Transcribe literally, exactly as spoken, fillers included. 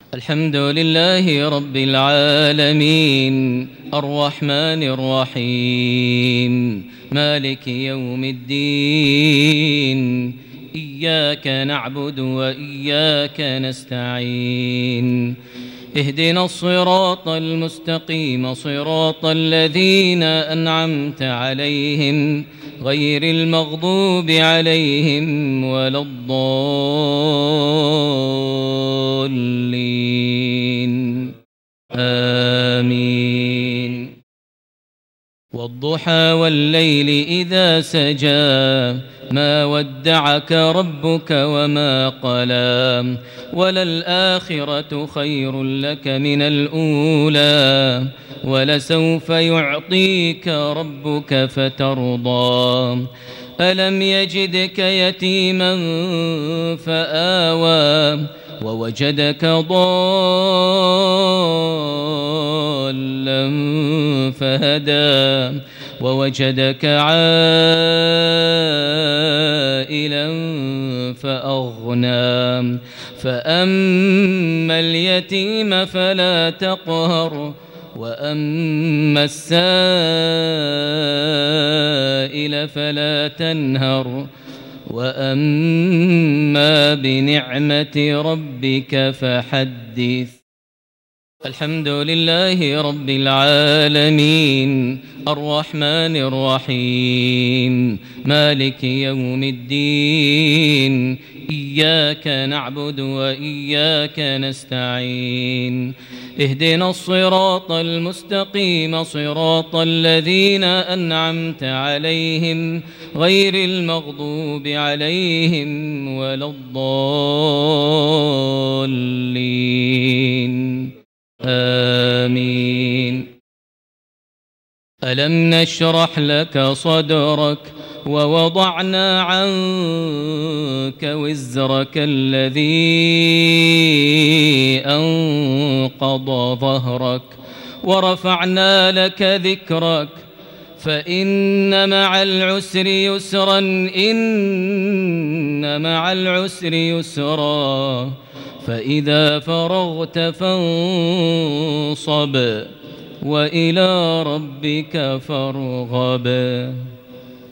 الحمد لله رب العالمين الرحمن الرحيم مالك يوم الدين إياك نعبد وإياك نستعين اهدنا الصراط المستقيم صراط الذين أنعمت عليهم غير المغضوب عليهم ولا الضالين آمين والضحى والليل إذا سجى ما ودعك ربك وما قلى وللآخرة خير لك من الأولى ولسوف يعطيك ربك فترضى ألم يجدك يتيما فآوى ووجدك ضالا فهدى ووجدك عائلا فأغنى فأما اليتيم فلا تقهر وأما السائل فلا تنهر وأما بنعمة ربك فحدث الحمد لله رب العالمين الرحمن الرحيم مالك يوم الدين إياك نعبد وإياك نستعين اهدنا الصراط المستقيم صراط الذين أنعمت عليهم غير المغضوب عليهم ولا الضالين آمين ألم نشرح لك صدرك ووضعنا عنك وزرك الذي أنقض ظهرك ورفعنا لك ذكرك فإن مع العسر يسرا إن مع العسر يسرا فإذا فرغت فانصب وإلى ربك فارغب.